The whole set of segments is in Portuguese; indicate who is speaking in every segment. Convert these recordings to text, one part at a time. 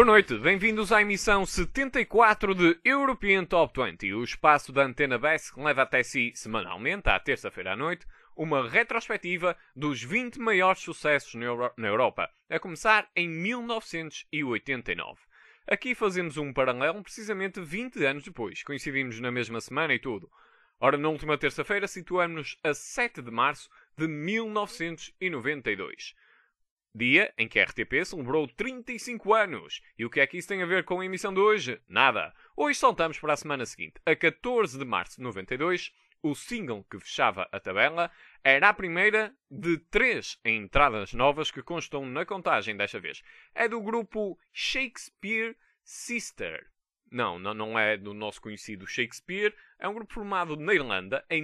Speaker 1: Boa noite, bem-vindos à emissão 74 de European Top 20, o espaço da Antena BES que leva até si, semanalmente, à terça-feira à noite, uma retrospectiva dos 20 maiores sucessos na Europa, a começar em 1989. Aqui fazemos um paralelo precisamente 20 anos depois, coincidimos na mesma semana e tudo. Ora, na última terça-feira situamos-nos a 7 de março de 1992. Dia em que a RTP celebrou 35 anos. E o que é que isso tem a ver com a emissão de hoje? Nada. Hoje saltamos para a semana seguinte. A 14 de março de 92, o single que fechava a tabela era a primeira de 3 entradas novas que constam na contagem desta vez. É do grupo Shakespeare Sister. Não é do nosso conhecido Shakespeare. É um grupo formado na Irlanda em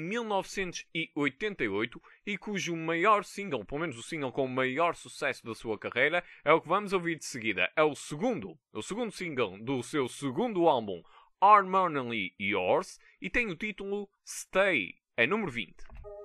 Speaker 1: 1988 e cujo maior single, pelo menos o single com o maior sucesso da sua carreira, é o que vamos ouvir de seguida. É o segundo single do seu segundo álbum, Harmoniously Yours, e tem o título Stay. É número 20.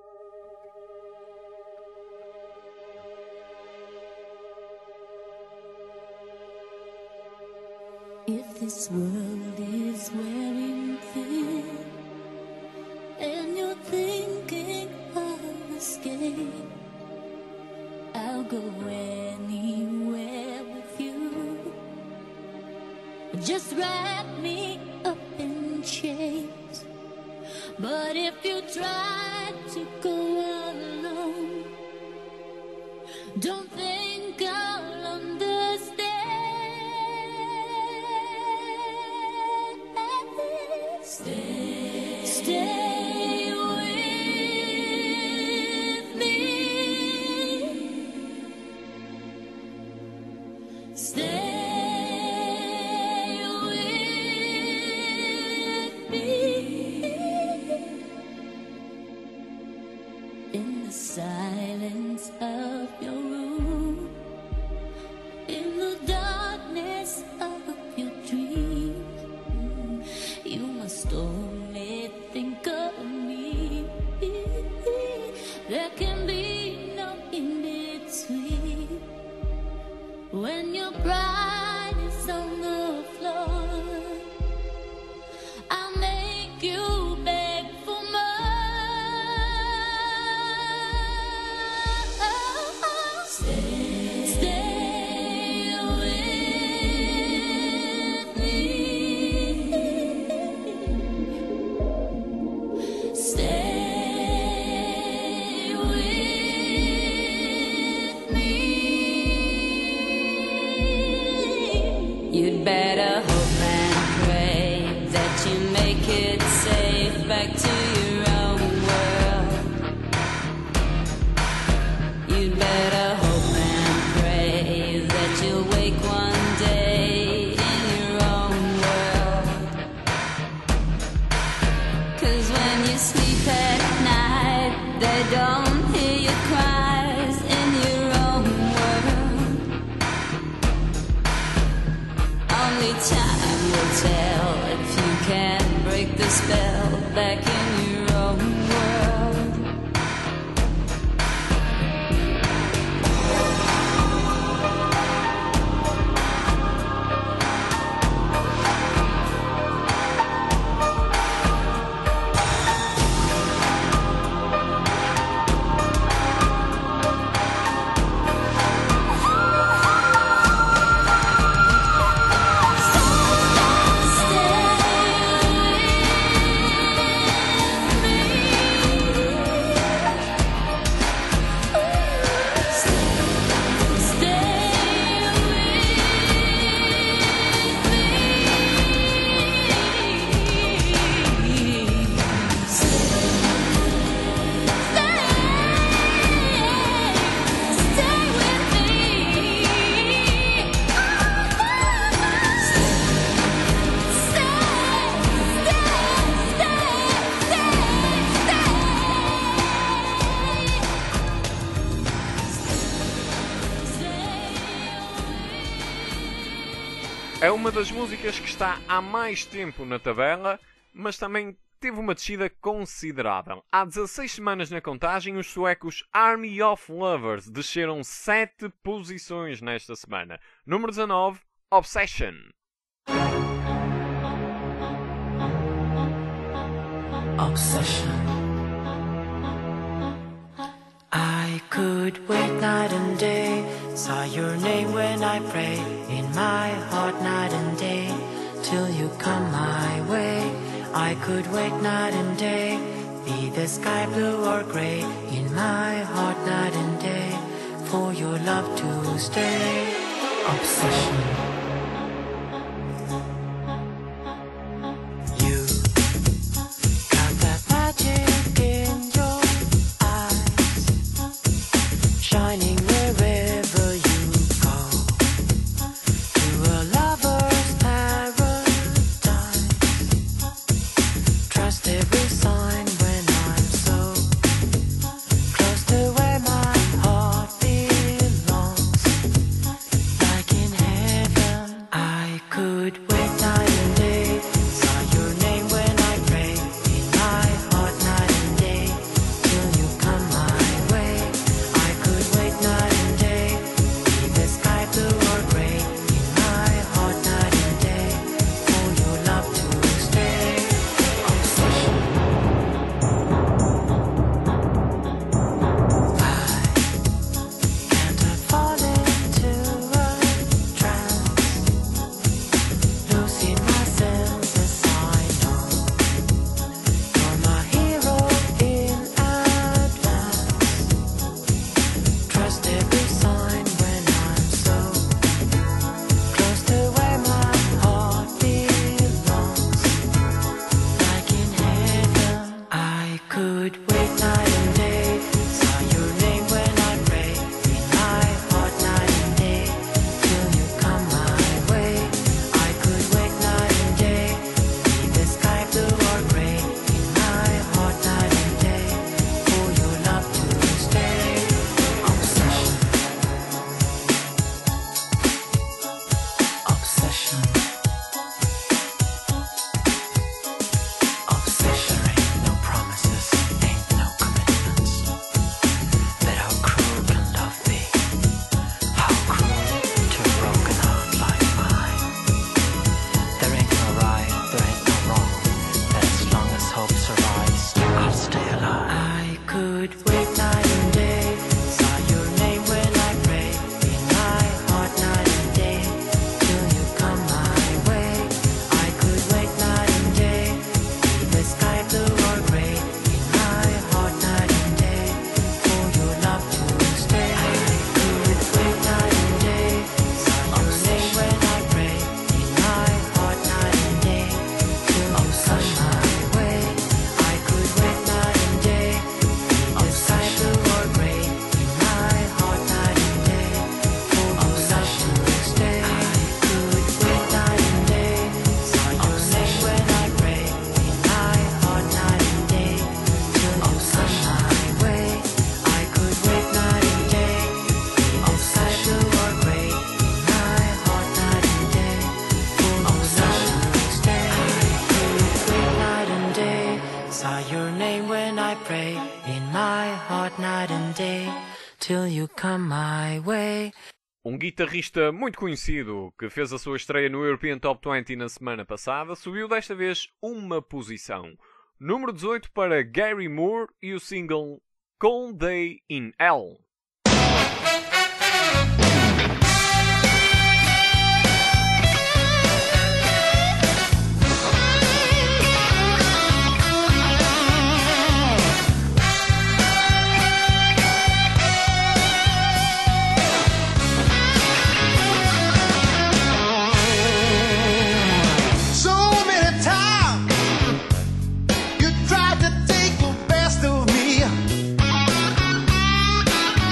Speaker 2: If this world is wearing thin and you're thinking of escape, I'll go anywhere with you. Just wrap me up in chains. But if you try to go alone, don't think I'll understand. Stay with me. Stay with me. In the silence of your room, in the darkness of your dreams, you must only think of me. There can be no in-between. When your pride is on the floor, I'll make you beg for more. Stay with me. Stay with me. You'd better hope and pray that you make it safe back to your own world. You'd better hope and pray that you'll wake one day in your own world. 'Cause when you sleep at night, they don't hear your cries in your own world. Only time will tell if you can break the spell back in your own world.
Speaker 1: É uma das músicas que está há mais tempo na tabela, mas também teve uma descida considerável. Há 16 semanas na contagem, os suecos Army of Lovers desceram 7 posições nesta semana. Número 19, Obsession.
Speaker 3: Obsession. I could wait night and day, saw your name when I pray, in my heart night and day, till you come my way. I could wait night and day, be the sky blue or grey, in my heart night and day, for your love to stay. Obsession. You got that magic in your eyes, shining wherever you go, to a lover's paradise. Trust every sign when I'm so close to where my heart belongs, like in heaven. I could wait night and day, saw your name when I pray, in my heart night and day, till you come my way. I could wait night and day, be the sky blue or grey, in my heart night and day, for your love to stay. Obsession. Can't I fall into a trance, losing my senses? I know you're my hero in advance. Trust every sign when I'm so close to where my heart belongs, like in heaven. I could wait night and day, saw your name when I pray, in my heart night and day, till you come my way. I could wait night and day, be the sky blue or grey, in my heart night and day, for your love to stay. Obsession. Obsession. Obsession ain't no promises, ain't no commitments. But how cruel can love be? How cruel to a broken heart like mine. There ain't no right, there ain't no wrong, but as long as hope survives, I'll stay alive. I could wait night and day, saw your name when I pray, in my heart night and day, till you come my way. I could wait night and day, be the sky blue or grey, in my heart night and day, for your love to stay. I could wait night and day, saw your name when I pray, in my heart night and day, till you come my way. I could wait night and day, be the sky blue or grey, in my heart night and day, for your love to stay. I could wait night and day, saw your name when I pray, in my heart night and day, till you come my way. I could wait night and day, be the sky blue or grey, in my heart night and day, for your love to stay. I could wait night and day, saw your name when I pray, in my heart night and day, till you come my way.
Speaker 1: Guitarrista muito conhecido que fez a sua estreia no European Top 20 na semana passada subiu desta vez uma posição. Número 18 para Gary Moore e o single Cold Day in Hell.
Speaker 4: So many times you tried to take the best of me.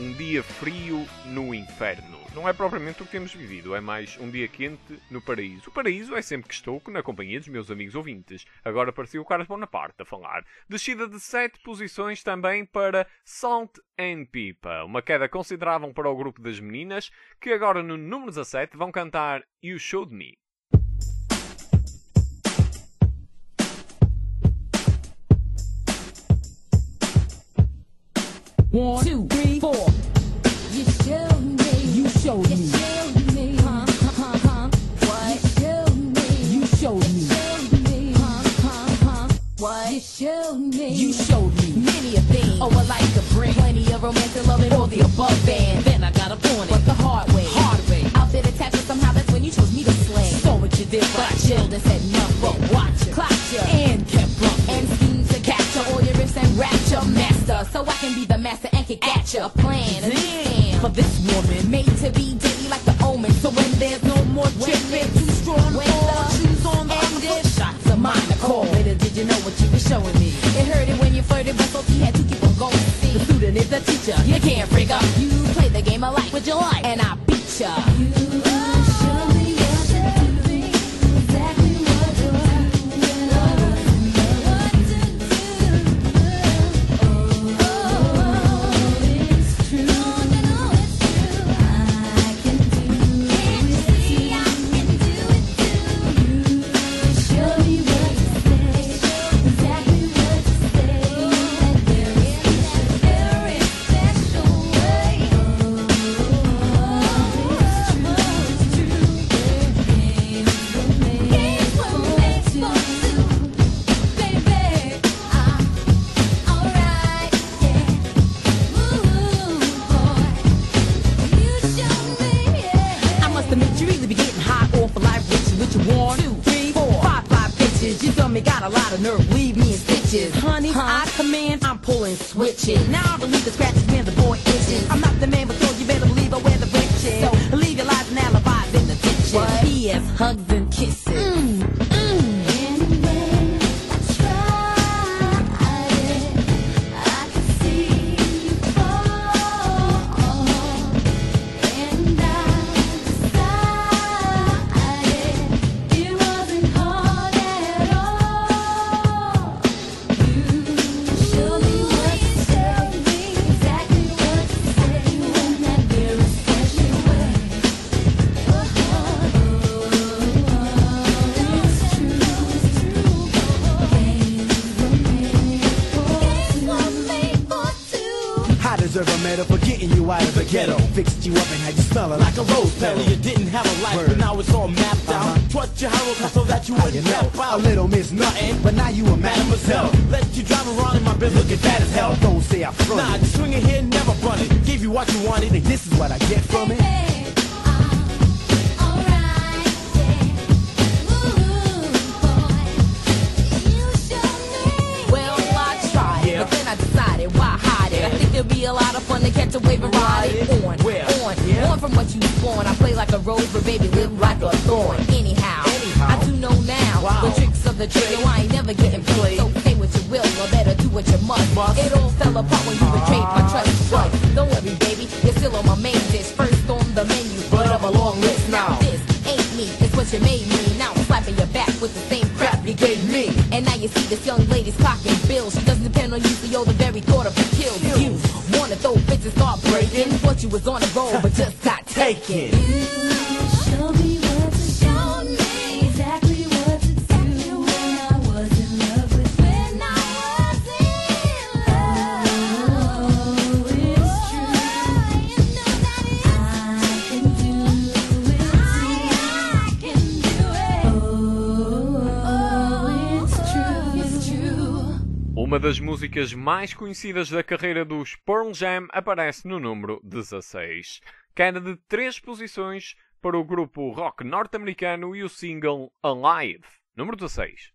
Speaker 1: um dia frio no inferno. Não é propriamente o que temos vivido, é mais um dia quente no paraíso. O paraíso é sempre que estou na companhia dos meus amigos ouvintes. Agora parecia o Carlos Bonaparte a falar. Descida de 7 posições também para Salt and Pepper, uma queda considerável para o grupo das meninas, que agora no número 17 vão cantar You Showed Me.
Speaker 5: One, two, three, four.
Speaker 2: You showed me.
Speaker 5: You showed
Speaker 2: You
Speaker 5: me.
Speaker 2: showed me. What? You showed me.
Speaker 5: You showed me.
Speaker 2: Showed me. What? You showed me.
Speaker 5: You showed me.
Speaker 2: Many a thing.
Speaker 5: Oh, I like to bring
Speaker 2: Plenty of romance and love and
Speaker 5: all the above band. Then I got a point,
Speaker 2: But the hard way.
Speaker 5: hard way.
Speaker 2: Out there attached, but somehow that's when you chose me to slay.
Speaker 5: So what you did,
Speaker 2: But I
Speaker 5: but
Speaker 2: chilled and said
Speaker 5: but
Speaker 2: nothing.
Speaker 5: watch it,
Speaker 2: Clocked ya.
Speaker 5: and kept bumping.
Speaker 2: And schemed to capture all your riffs and rapture. Master, so I can be the master and kick at ya. Plan, a new
Speaker 5: Damn, for
Speaker 2: scam.
Speaker 5: this woman,
Speaker 2: Made to be daily like the omen. So when there's no more tripping,
Speaker 5: too strong
Speaker 2: when
Speaker 5: for
Speaker 2: the
Speaker 5: shoes on the
Speaker 2: and
Speaker 5: other
Speaker 2: if
Speaker 5: foot. Shots of mine are called. Later, did you know what you were showing me?
Speaker 2: it hurted when you flirted, but Sophie had to keep on going. See,
Speaker 5: The student is the teacher.
Speaker 2: you can't freak up. You play the game of life,
Speaker 5: Would you like?
Speaker 2: and I beat ya.
Speaker 5: I must admit you really be getting hot off of life, rich with your one, two, three, four, five bitches. You dummy got a lot of nerve, leave me in stitches. Honey, I command, I'm pulling switches. Now I believe the scratches when the boy itches. I'm not the man, but so you better believe I wear the riches. So leave your lies and alibis in the ditches.
Speaker 2: What?
Speaker 5: P.S. Hugs and kisses.
Speaker 4: I deserve a medal for getting you out of the ghetto. Fixed you up and had you smelling like a rose petal.
Speaker 6: You didn't have a life,
Speaker 4: Word.
Speaker 6: but now it's all mapped out. Taught you how to so that you
Speaker 4: You
Speaker 6: wouldn't
Speaker 4: know,
Speaker 6: tap
Speaker 4: a
Speaker 6: out.
Speaker 4: little miss nothing, but now you a mademoiselle.
Speaker 6: Let you drive around in my business.
Speaker 4: Look at that as hell. Don't say I front
Speaker 6: Nah,
Speaker 4: it.
Speaker 6: just swing it here, never run it. Gave you what you wanted.
Speaker 4: Think this is what I get from it?
Speaker 2: Well, I tried,
Speaker 6: Yeah.
Speaker 2: but then I decided, why hide it? I think it'd be a lot of fun to catch a wave and ride it on,
Speaker 6: Where?
Speaker 2: on,
Speaker 6: Yeah.
Speaker 2: on from what you spawn. I play like a rose, but baby, live like a thorn. Anyhow, I do know now
Speaker 6: Wow.
Speaker 2: the tricks of the trade. No, I ain't never getting played. So say what you will, or better do what you must. It all fell apart when you betrayed my trust. But don't worry, baby, you're still on my main dish. First on the menu, but of a long list. Now this ain't me, it's what you made me. Now I'm slapping your back with the same crap you gave me. And now you see this young lady's clocking bills. She doesn't depend on you, so you're the very thought of her kills. You wanna throw fits and start breaking. Thought you was on the road, but just got taken.
Speaker 7: Show me what to show me, exactly what to do when I was in love with when I was in love. It's true. You know that I can do it. I can do it. Oh, it's true. It's true.
Speaker 1: Uma das músicas mais conhecidas da carreira dos Pearl Jam aparece no número 16. Queda de 3 posições para o grupo rock norte-americano e o single Alive, número 16.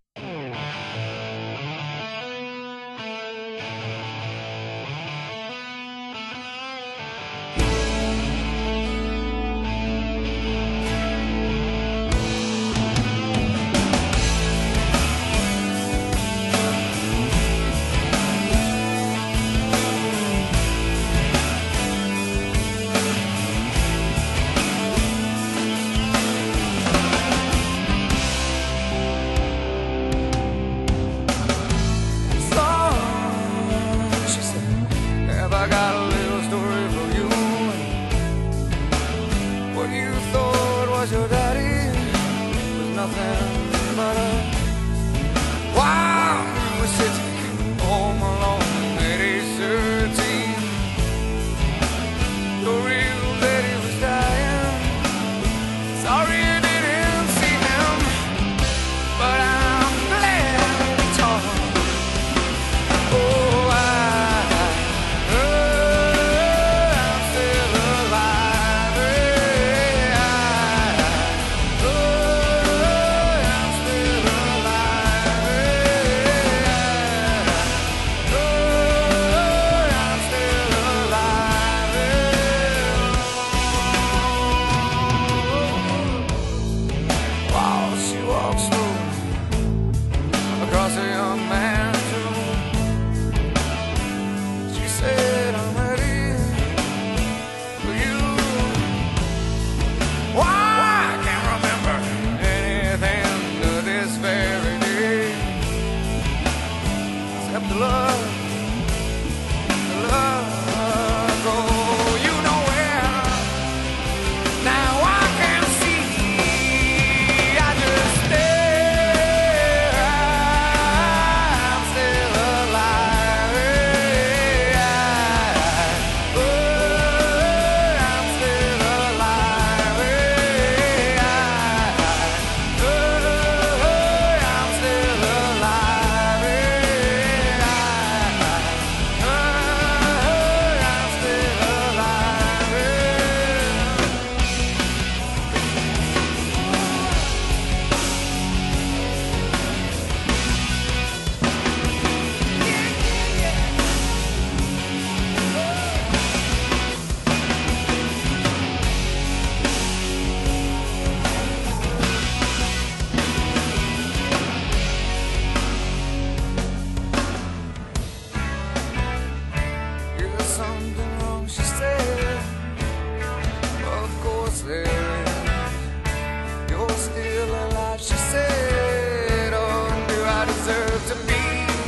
Speaker 8: said, you're still alive, she said. Oh, do I deserve to be?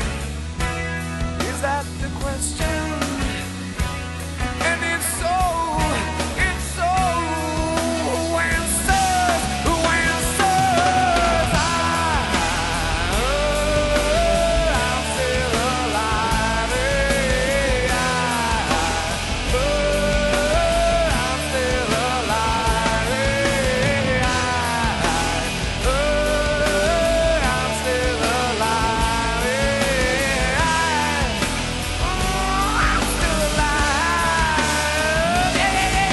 Speaker 8: Is that the question? And if so, who answers? Who answers? I'm still alive. I'm still alive. I'm still alive. I'm still alive.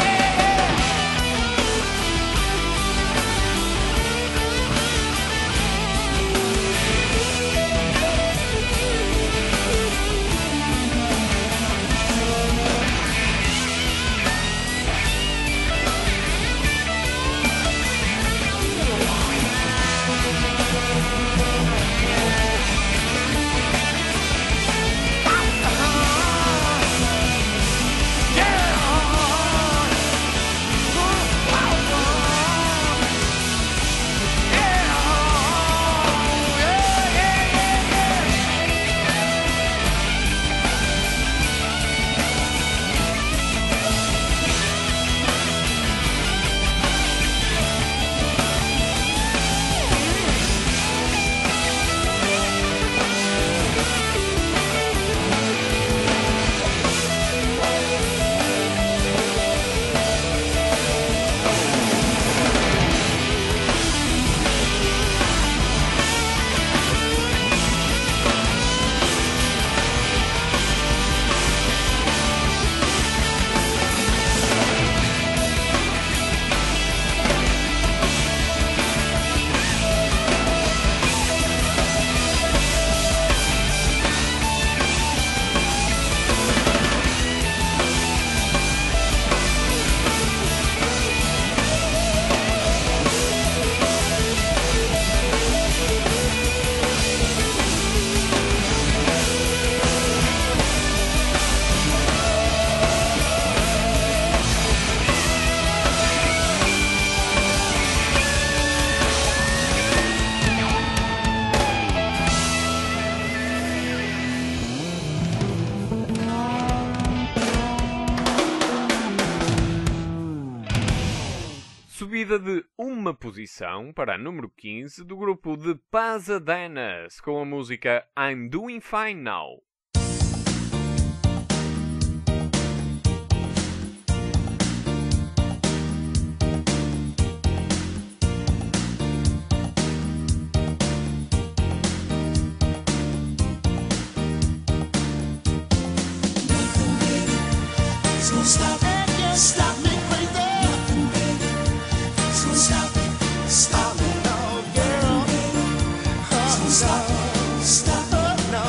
Speaker 1: Subida de uma posição para a número 15 do grupo de Pasadenas com a música I'm Doing Fine Now.
Speaker 9: So stop me crazy. So stop me now, girl. So stop no.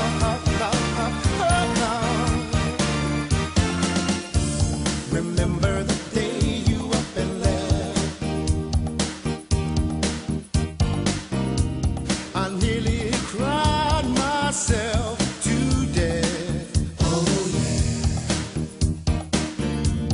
Speaker 9: Remember the day you up and left. I nearly cried myself to death. Oh yeah.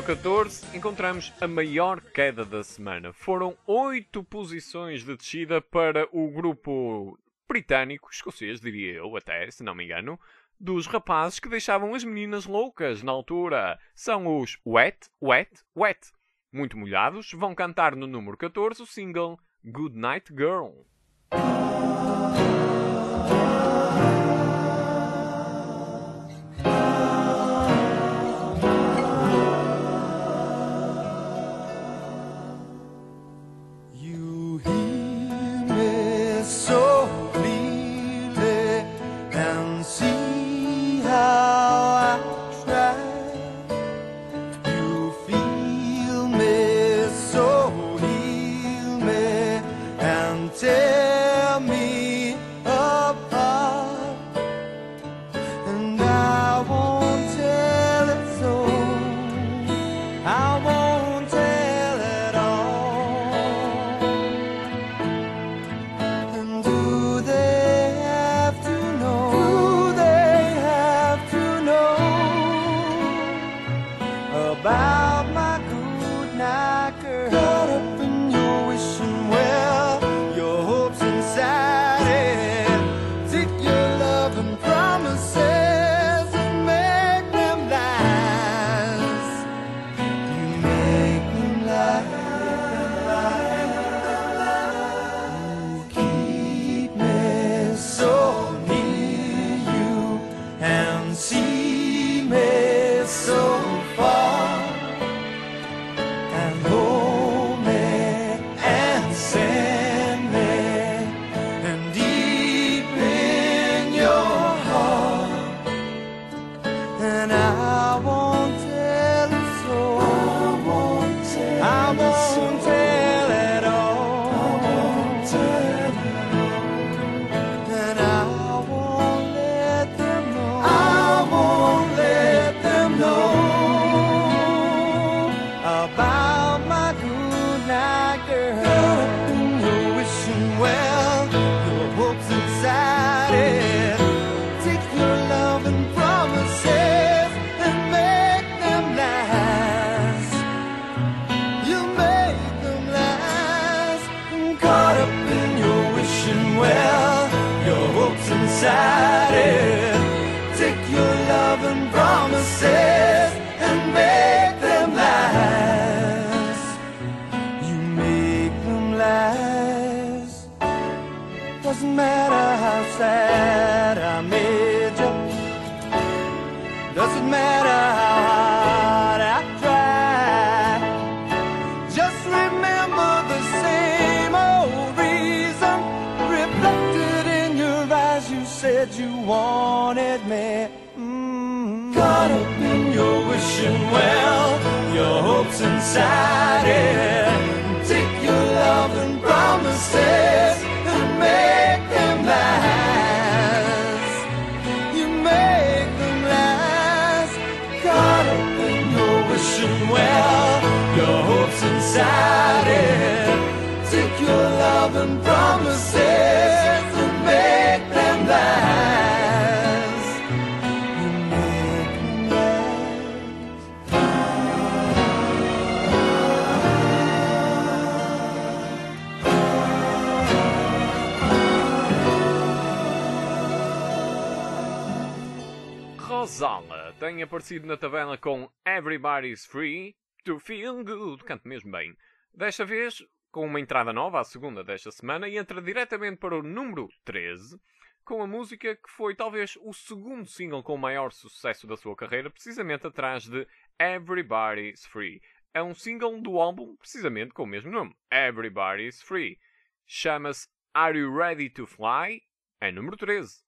Speaker 1: 14 encontramos a maior queda da semana. Foram 8 posições de descida para o grupo britânico, escocês, diria eu até, se não me engano, dos rapazes que deixavam as meninas loucas na altura. São os Wet, Wet, Wet. Muito molhados, vão cantar no número 14 o single Good Night Girl.
Speaker 8: You hear me so clearly and see how I try. You feel me so heal me and tear me apart. And I won't tell it so. I won't tell it all. And do they have to know? Do they have to know about my good night girl? Caught up in your wishing well, your hopes inside it. Take your love and promises and make them last. You make them last. You keep me so near you and see me so far and hold me and send me and deep in your heart. And I won't tell it so. I won't tell it all. And I won't let them know. I won't let them know about my good night girl. Caught up in your wishing well, your hopes inside it. Take your love and promises and make them last. You make them last. Caught up in your wishing well, your hopes inside it. Take your love and promises and make them last. You make them last. Doesn't matter how sad I made you. Doesn't matter how hard I try. Just remember the same old reason reflected in your eyes. You said you wanted me. Caught up in your wishing well, your hopes inside it. Take your love and promises and make them last. You make them last. Caught up in your wishing well, your hopes inside it. Take your love and promises and make them last. You make them last.
Speaker 1: Rosala tem aparecido na tabela com Everybody's Free to Feel Good. Canto mesmo bem. Desta vez, com uma entrada nova, a segunda desta semana, e entra diretamente para o número 13, com a música que foi talvez o segundo single com o maior sucesso da sua carreira, precisamente atrás de Everybody's Free. É um single do álbum, precisamente com o mesmo nome, Everybody's Free. Chama-se Are You Ready to Fly? É número 13.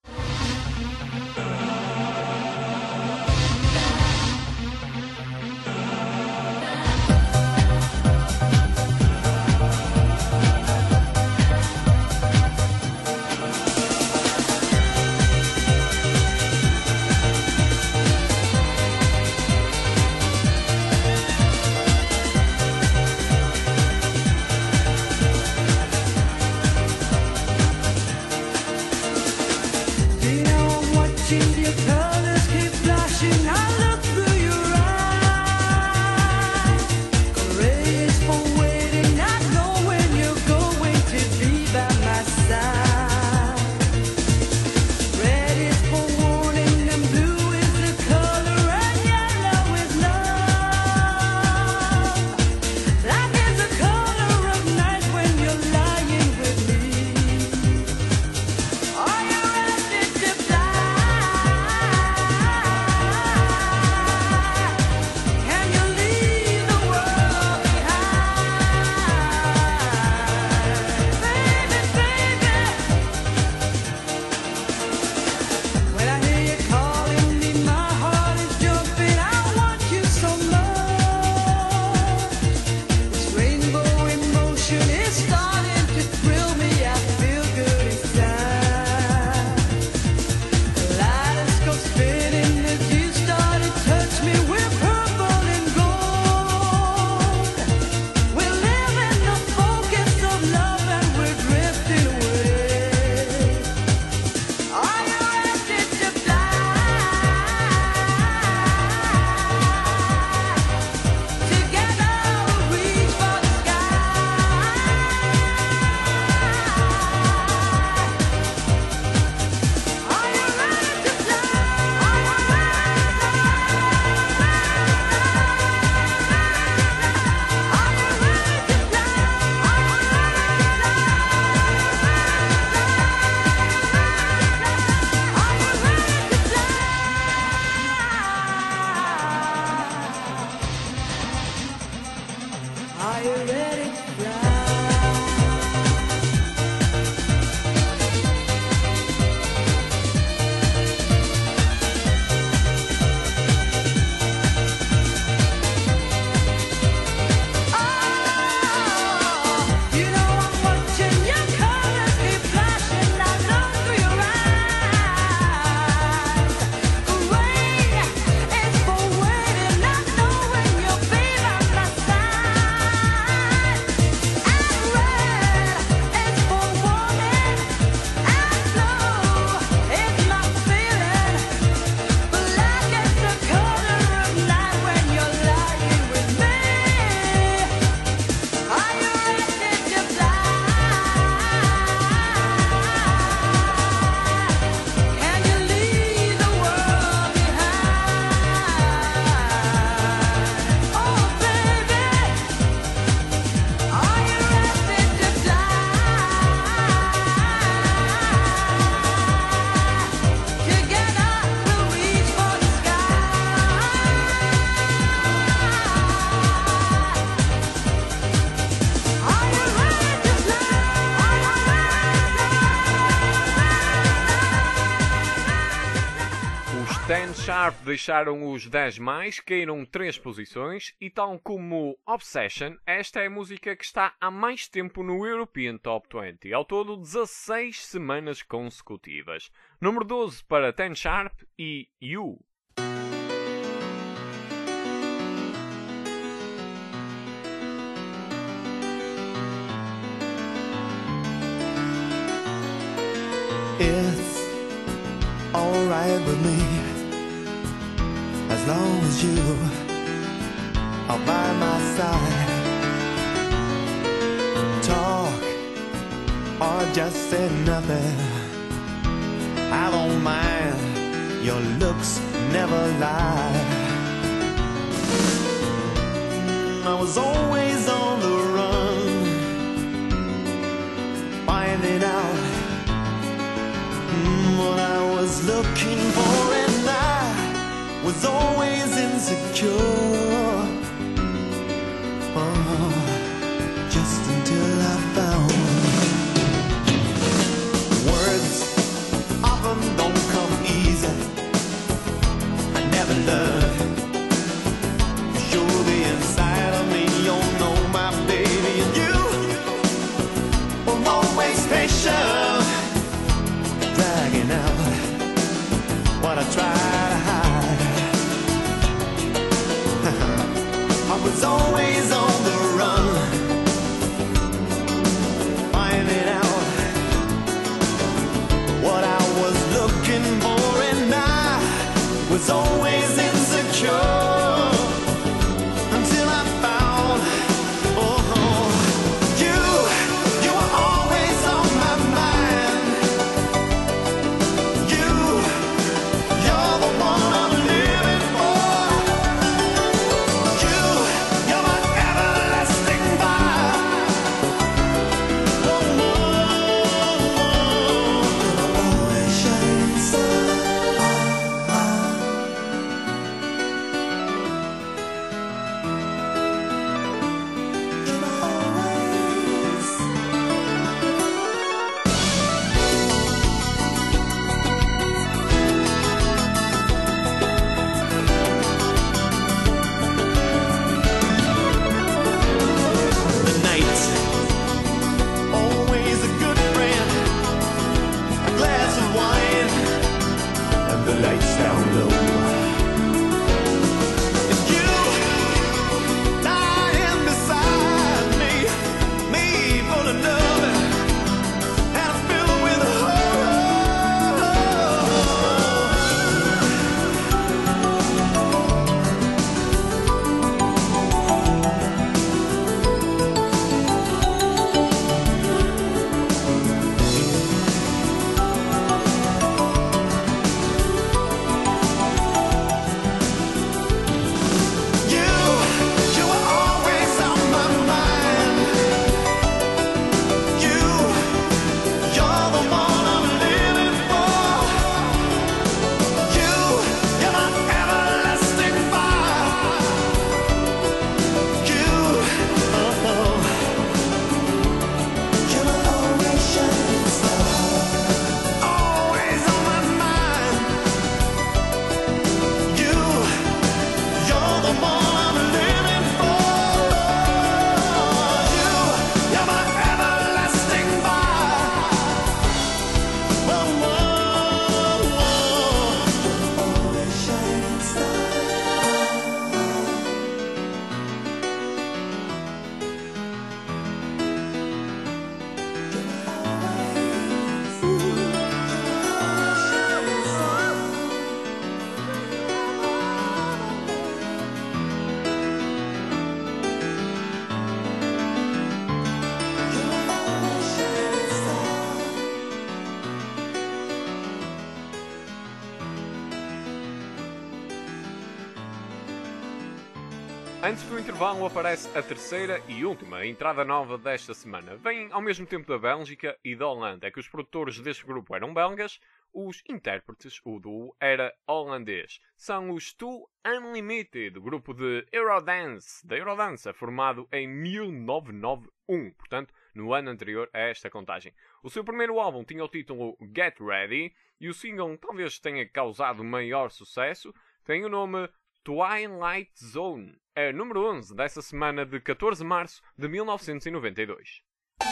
Speaker 1: Sharp deixaram os 10 mais, caíram 3 posições e tal como Obsession, esta é a música que está há mais tempo no European Top 20, ao todo 16 semanas consecutivas. Número 12 para 10 Sharp e You.
Speaker 8: It's alright with me as long as you are by my side. Talk or just say nothing, I don't mind, your looks never lie. I was always on the run, finding out what I was looking for, and I was always insecure. Oh, just until I found words often don't come easy. I never learned to show the inside of me. You know my baby, and you were always patient, dragging out what I try to hide. I was always on the run, finding out what I was looking for, and I was always insecure until I found, oh, you were always on my mind. You're the one I'm living for. You're my everlasting fire. Always shining star. You're always. The night, always a good friend. A glass of wine and the lights down low. And you lying beside me full of love and filled with hope. You were always on my mind. You're the one I'm living for. You're my everlasting fire. You're my always shining star. Always on my mind. You're the one I'm living for. You're my everlasting fire. Always shining star.
Speaker 1: Antes do intervalo aparece a terceira e última entrada nova desta semana. Vem ao mesmo tempo da Bélgica e da Holanda. É que os produtores deste grupo eram belgas, os intérpretes, o duo, era holandês. São os Two Unlimited, grupo de Eurodance, da Eurodance, formado em 1991. Portanto, no ano anterior a esta contagem. O seu primeiro álbum tinha o título Get Ready e o single talvez tenha causado maior sucesso, tem o nome Twilight Zone. É número 11 dessa semana de 14 de março de 1992.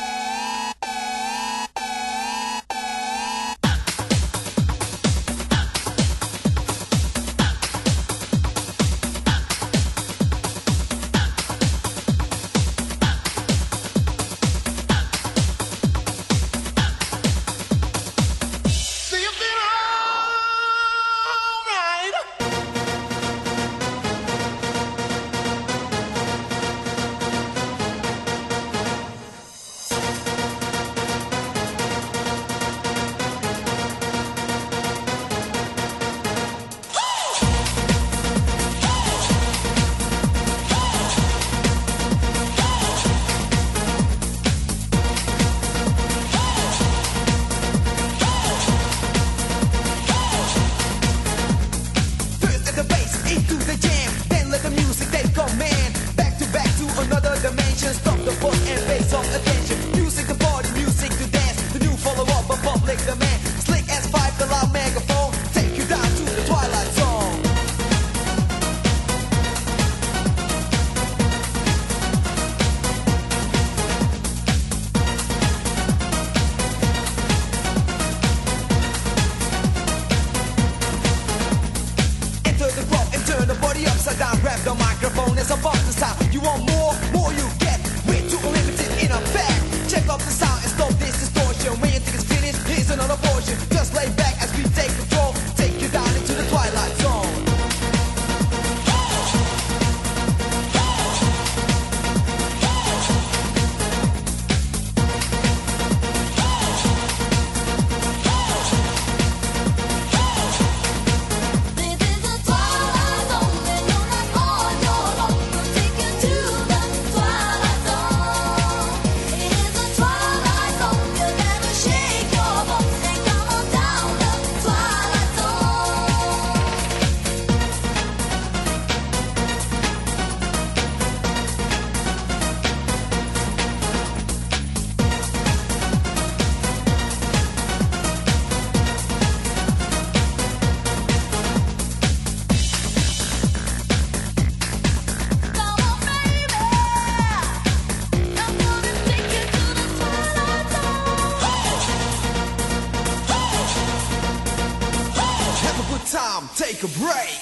Speaker 6: Take a break.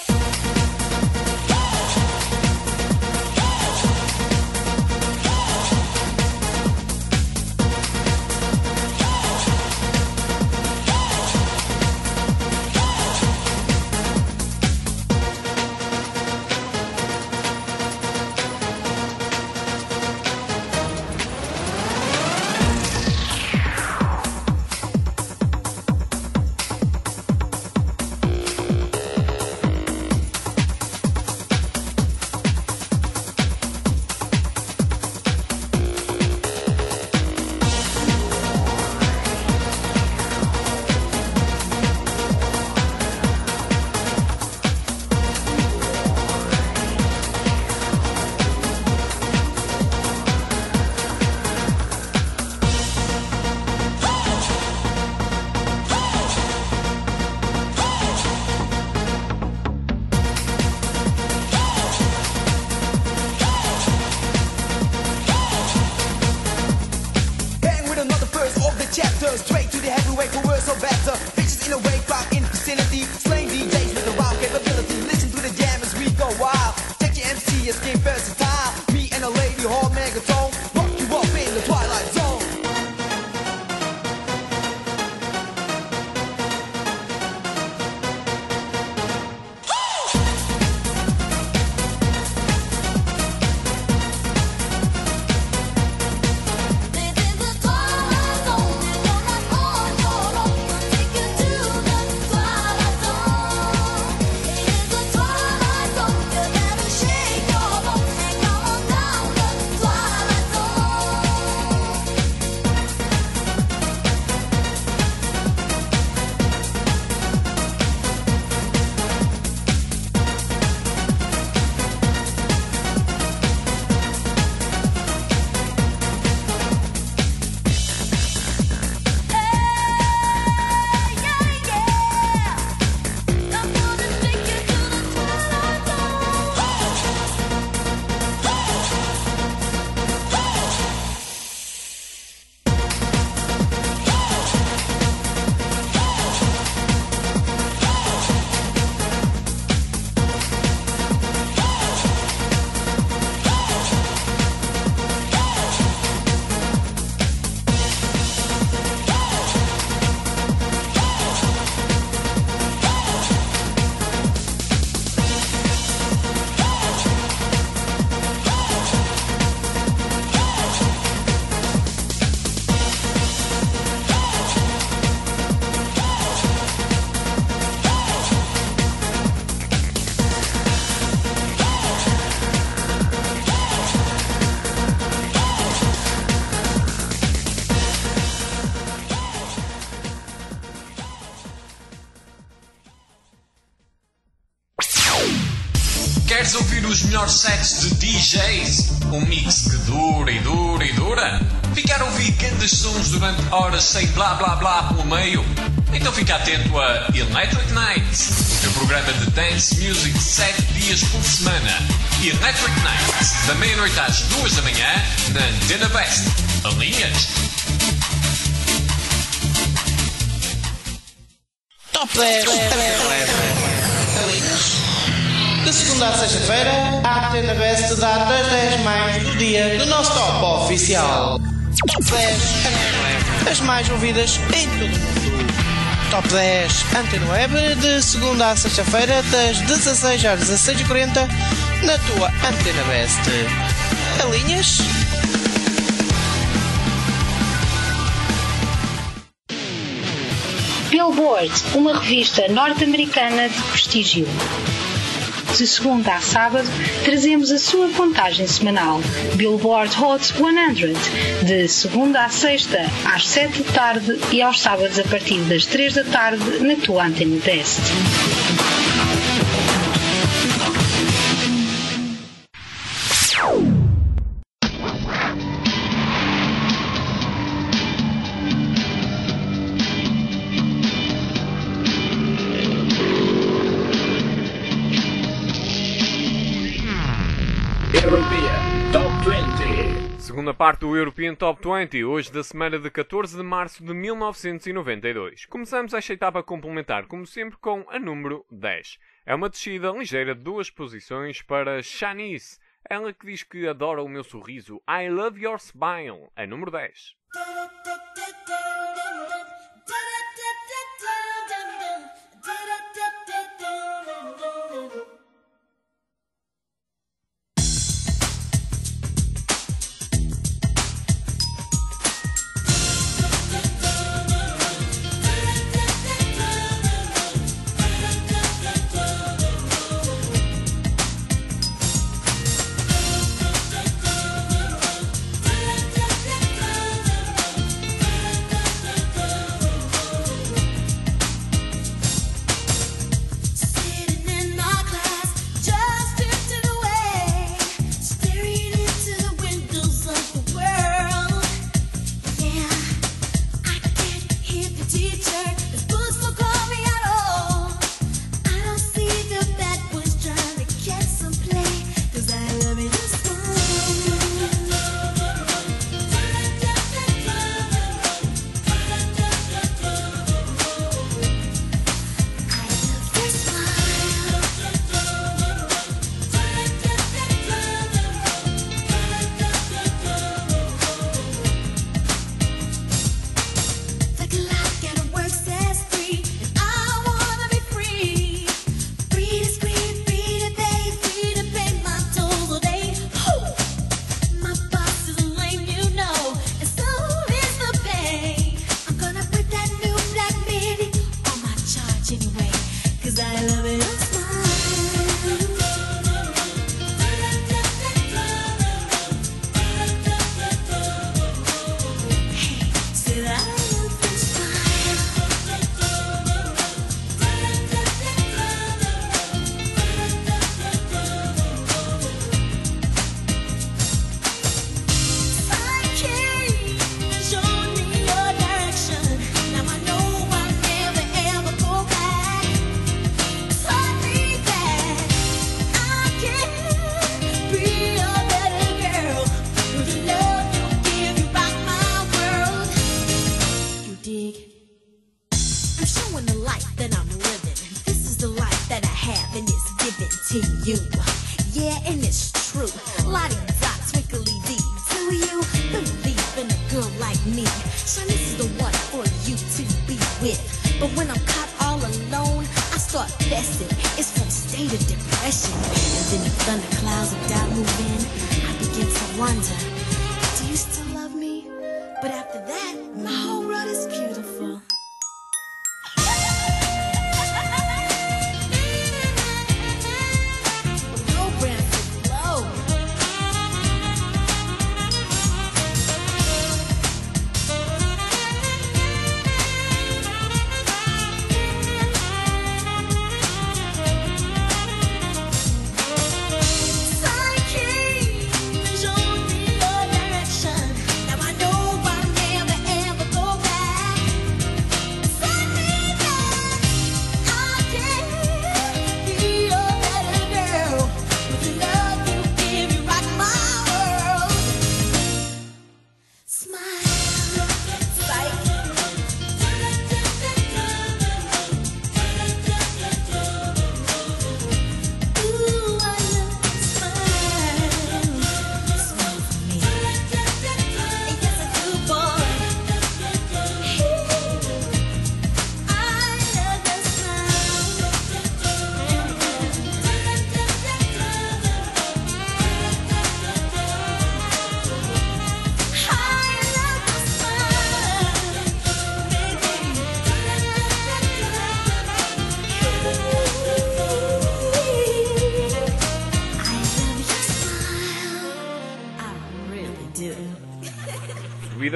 Speaker 6: Straight to the heavyweight for worse or better. Bitches in a wake crowd in vicinity. Slaying DJs with the wild capability. Listen to the jam as we go wild. Check your MC as game versatile. Me and a lady hall megatone. Rock you up in the Twilight Zone.
Speaker 7: This is the Twilight Zone.
Speaker 1: Queres ouvir os melhores sets de DJs? Um mix que dura e dura e dura? Ficar a ouvir grandes sons durante horas sem blá blá blá pelo meio? Então fica atento a Electric Nights, o teu programa de dance music 7 dias por semana. Electric Nights, da meia-noite às 2 da manhã, na Antena Best. Alinhas?
Speaker 10: Top 10 de segunda a sexta-feira, a Antena Best dá as 10 mais do dia do nosso top oficial. Top 10 as mais ouvidas em todo o mundo. Top 10 Antena Web, de segunda a sexta-feira, das 16 às 16h40, na tua Antena Best. Alinhas?
Speaker 11: Billboard, uma revista norte-americana de prestígio. De segunda a sábado, trazemos a sua contagem semanal, Billboard Hot 100, de segunda a sexta, às 7 da tarde e aos sábados a partir das 3 da tarde, na tua Antena Best.
Speaker 1: Segunda parte do European Top 20, hoje da semana de 14 de março de 1992. Começamos esta etapa complementar, como sempre, com a número 10. É uma descida ligeira de 2 posições para Shanice, ela que diz que adora o meu sorriso. I love your smile, a número 10.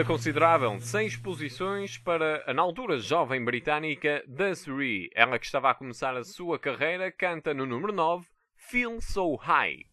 Speaker 1: subida considerável, 6 posições para a na altura jovem britânica Desiree. Ela que estava a começar a sua carreira canta no número 9, Feel So High.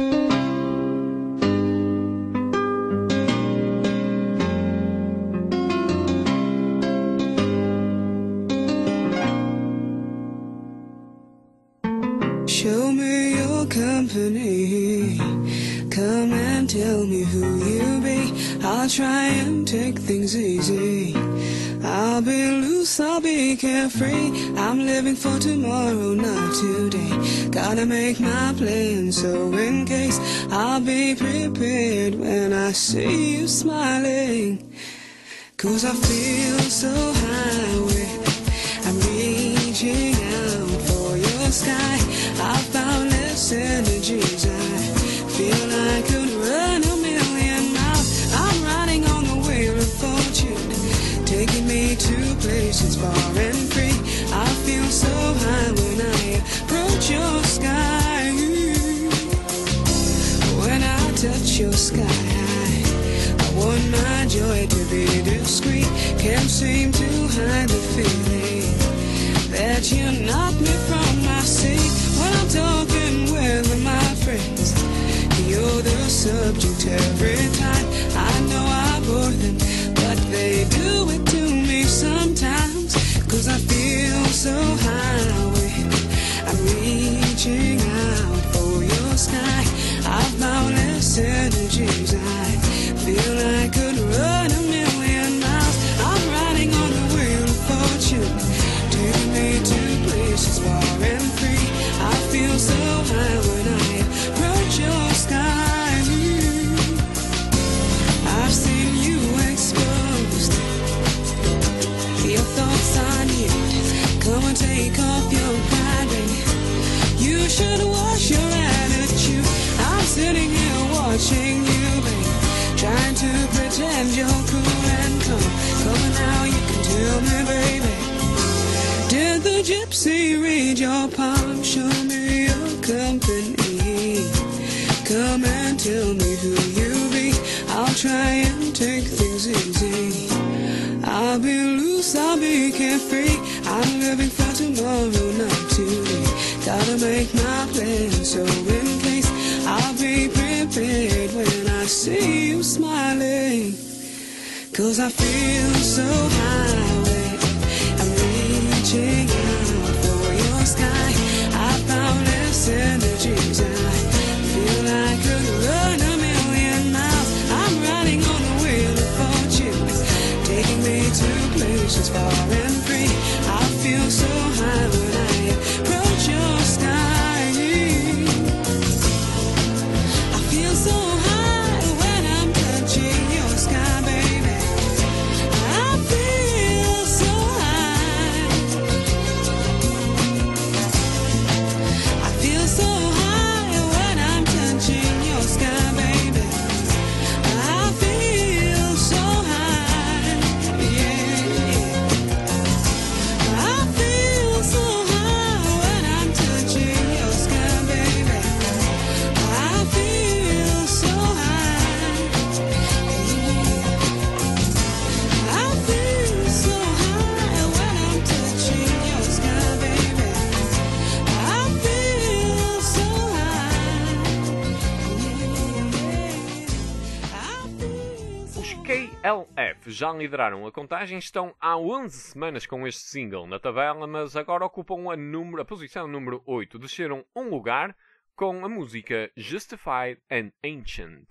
Speaker 12: Show me your company. Come and tell me who you be. I'll try and take things easy. I'll be loose, I'll be carefree. I'm living for tomorrow, not today. Gotta make my plan, so in case I'll be prepared when I see you smiling. 'Cause I feel so high with I'm reaching out for your sky. I found less energies. I feel I could run a million miles. I'm riding on the wheel of fortune, taking me to places far and free. I feel so high when I approach your sky. When I touch your sky, I want my joy to be discreet. Can't seem to hide the feeling that you knocked me from my seat. When I'm talking with my friends, you're the subject every time. I know I bore them, but they do it to me sometimes. 'Cause I feel so high, I'm reaching out for your sky. I've boundless energies. I feel I could run a million miles. I'm riding on the wheel of fortune, taking me to places far and free. I feel so high when I approach your sky. I've seen you exposed, your thoughts on you. Come and take off your pride, baby. You should wash your attitude. I'm sitting here watching you, baby, trying to pretend you're cool and calm. Come on now, you can tell me, baby. Did the gypsy read your palm? Show me your company. Come and tell me who you be. I'll try and take things easy. I'll be loose, I'll be carefree. I'm living for tomorrow, not today. Gotta make my plan, so in case I'll be prepared when I see you smiling. 'Cause I feel so high, I'm reaching out for your sky. I found less energies. I feel I could run a million miles. I'm riding on the wheel of fortune, taking me to places far and free. I feel so high when I approach your sky. I feel so high when I'm touching your sky, baby. I feel so high. I feel so high when I'm touching your sky, baby. I feel so high, yeah. I feel so high when I'm touching your sky, baby. I feel so high, yeah. I feel so high when I'm touching your sky, baby. I feel so high.
Speaker 1: Os KLF já lideraram a contagem, estão há 11 semanas com este single na tabela, mas agora ocupam a posição número 8. Desceram um lugar com a música Justified and Ancient.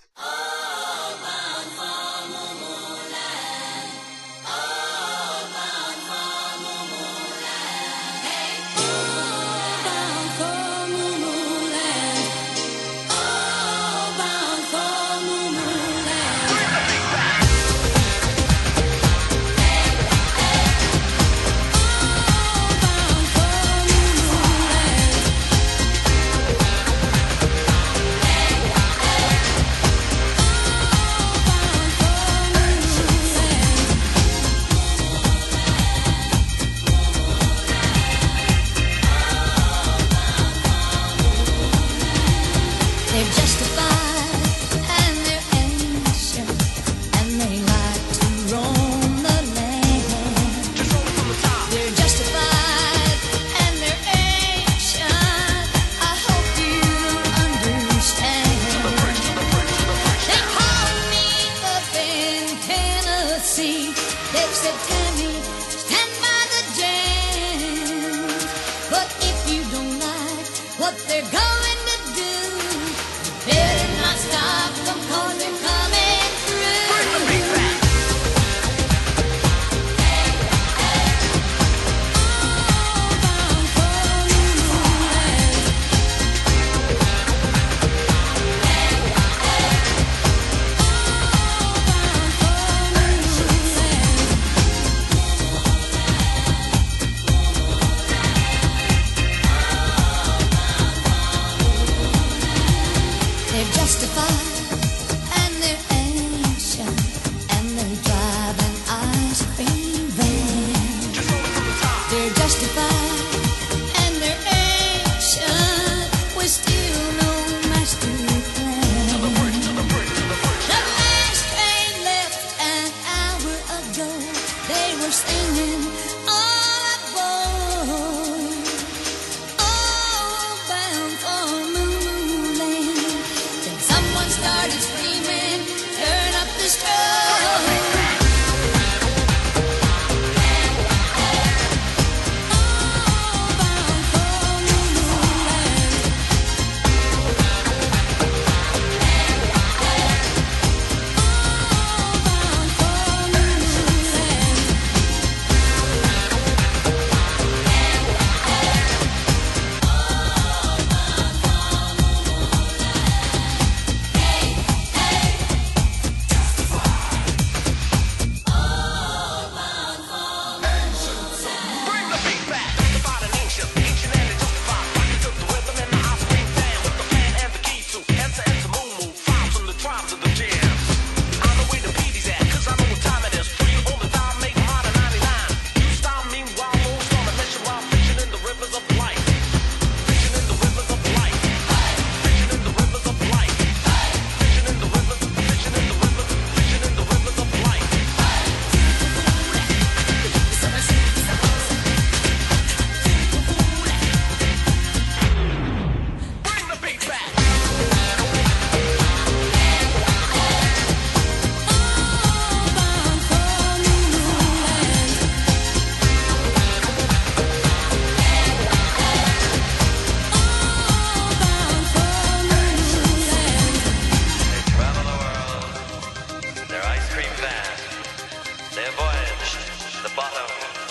Speaker 7: Oh,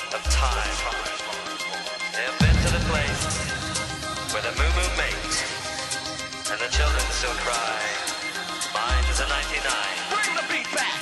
Speaker 13: of time. They've been to the place where the moo moo makes and the children still cry. Mine is a 99. Bring the beat back.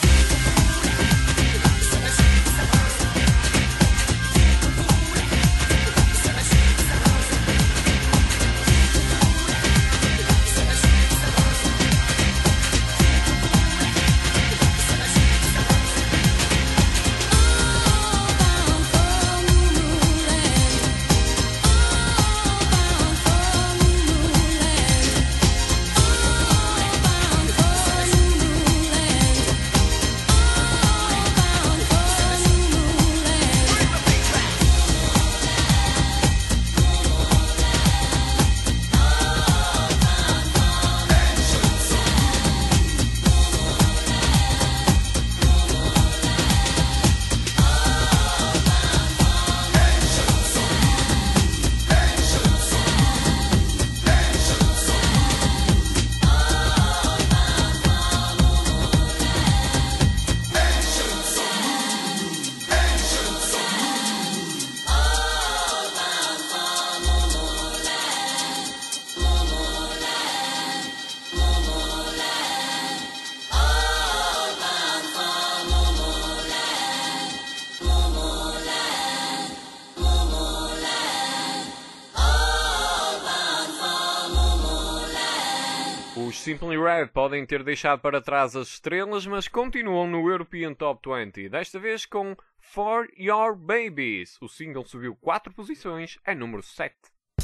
Speaker 1: Os Simply Red podem ter deixado para trás as estrelas, mas continuam no European Top 20, desta vez com For Your Babies. O single subiu 4 posições, é número 7.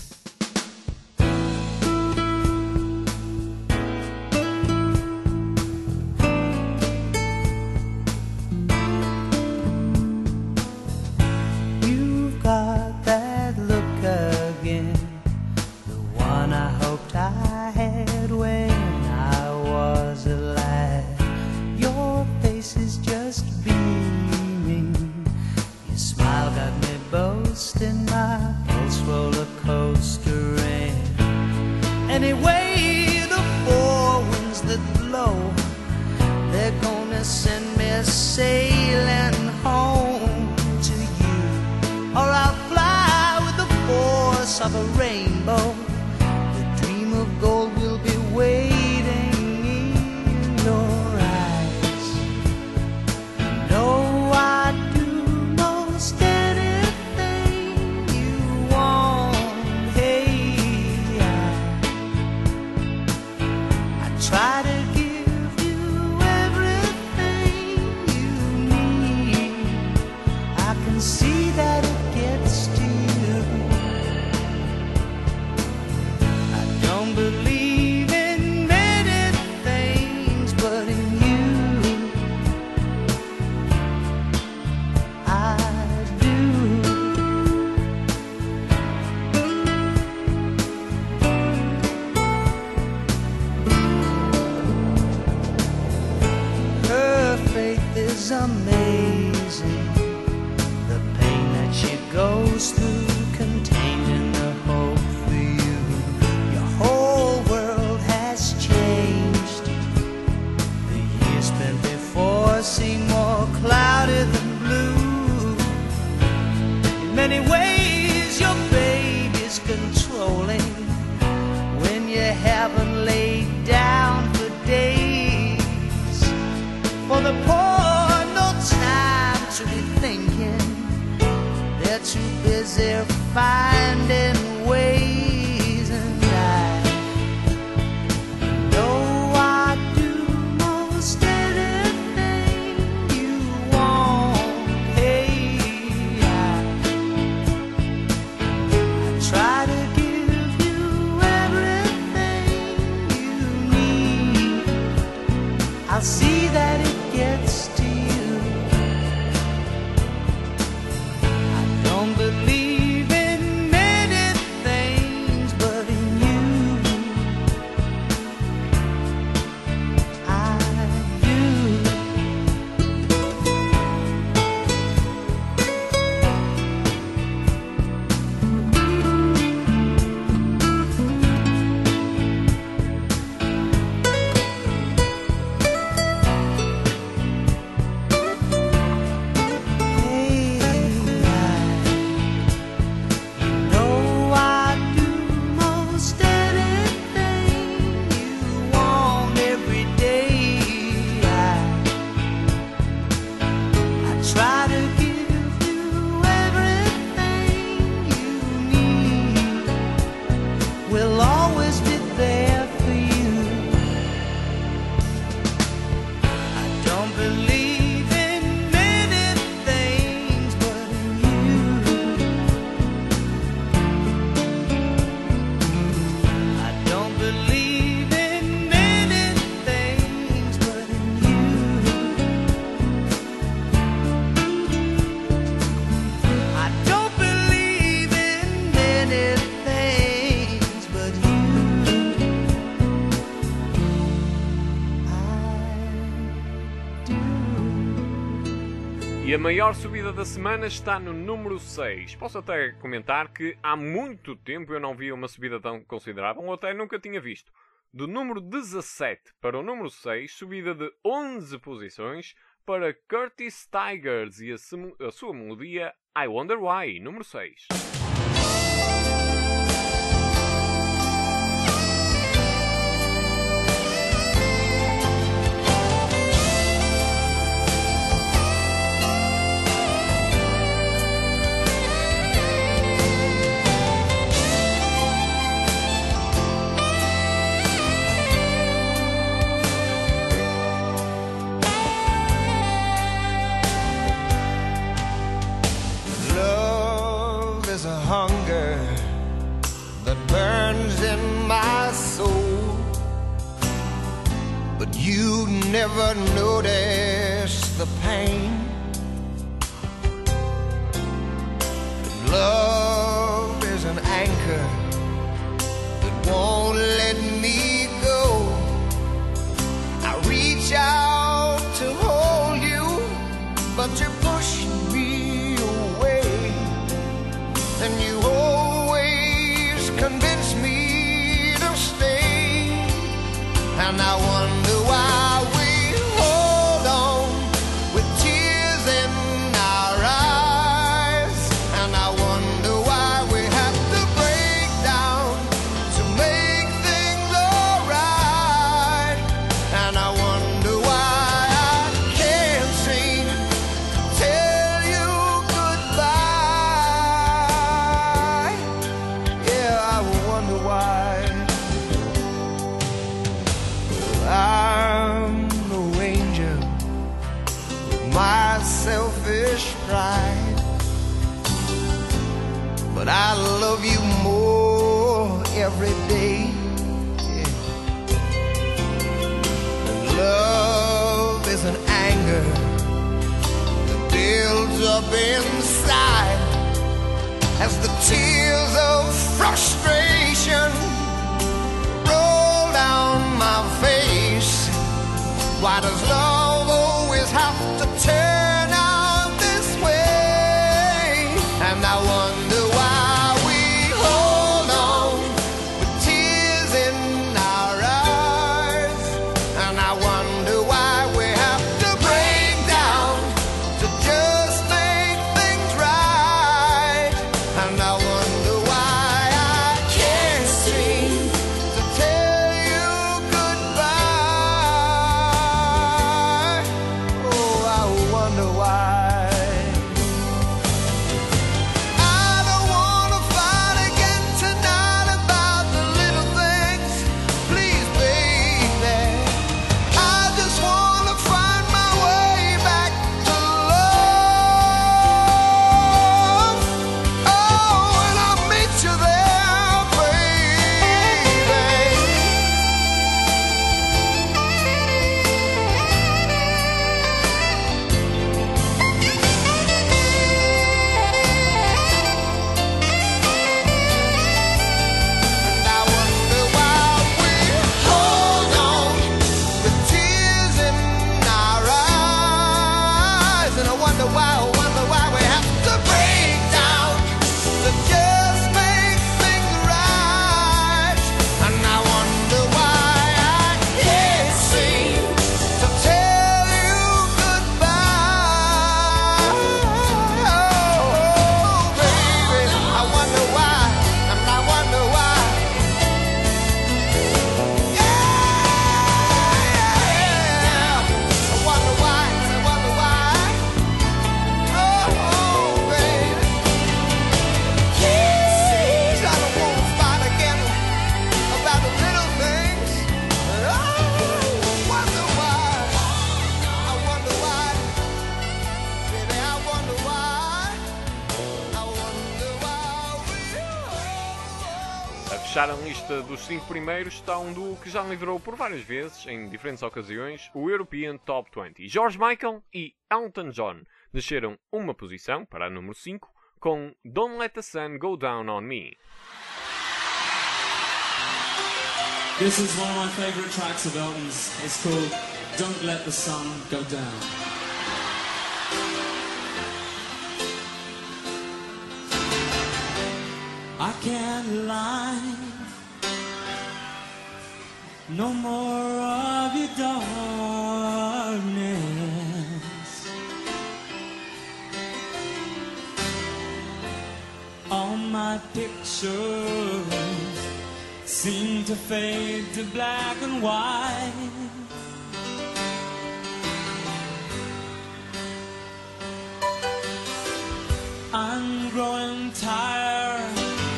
Speaker 14: You've got that look again, the one I hoped I had when I was alive. Your face is just beaming, your smile got me boasting, my pulse roller coastering. Anyway, the four winds that blow, they're gonna send me sailing home to you, or I'll fly with the force of a rainbow. The dream of gold will be waiting in your eyes. No, I'd do most anything you want. Hey, I try to give you everything you need. I can see that it gets to you. I don't believe in many things, but in you I do. Her faith is amazing, the pain that she goes through, contained in the hope for you. Your whole world has changed. The years spent before seem more cloudy than blue. In many ways, your baby's controlling when you haven't laid down for days. For the poor, no time to be thinking. They're too busy finding ways, and I know I'd do most anything you want. Hey, I try to give you everything you need. I'll see that it gets to you. I don't believe in many
Speaker 1: E a maior subida da semana está no número 6. Posso até comentar que há muito tempo eu não vi uma subida tão considerável, ou até nunca tinha visto. Do número 17 para o número 6, subida de 11 posições para Curtis Tigers e a sua melodia I Wonder Why, número 6.
Speaker 8: Love is a hunger that burns in my soul, but you never notice the pain. Love is an anchor that won't let me go. I reach out to hold you, but you push me away, and you always convince me to stay. And I wonder why we hold on with tears in our eyes, and I wonder why we have to break down to make things alright. And I wonder why I can't seem to tell you goodbye. Yeah, I wonder why. I'm no angel with my selfish pride, but I love you more every day. Yeah. And love is an anger that builds up inside as the tears of frustration roll down my face. Why does love always have to turn out this way? And I wonder why we hold on with tears in our eyes, and I wonder why we have to break down to just make things right. And I wonder why I can't seem to tell you goodbye. Oh, I wonder why. I don't wanna fight again tonight about the little things. Please, baby, I just wanna find my way back to love. Oh, and I'll meet you there, baby. And I wonder why we hold on with tears in our eyes, and I wonder why we have to break down to just make things right. And I wonder why I can't seem to tell you goodbye. Oh, baby, I wonder why, and I wonder why. Yeah, I wonder why, I wonder why. Oh, baby, yes, I don't wanna fight again about the little things. Oh, I wonder why, I wonder why, baby, I wonder why, I wonder why we.
Speaker 1: A fechar a lista dos 5 primeiros está um duo que já liderou por várias vezes, em diferentes ocasiões, o European Top 20. George Michael e Elton John desceram uma posição para a número 5 com Don't Let the Sun Go Down on Me.
Speaker 15: This is one of my favourite tracks of Elton's. It's called Don't Let the Sun Go Down. I can't lie. No more of your darkness. All my pictures seem to fade to black and white. I'm growing tired,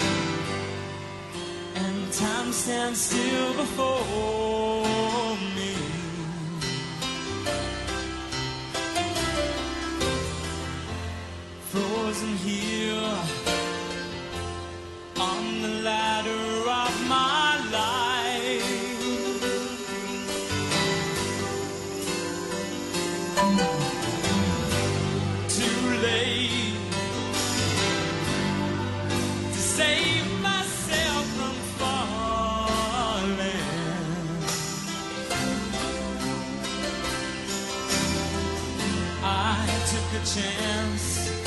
Speaker 15: and time stands still before me. Frozen here on the ladder of my life. Too late to save myself from falling. I took a chance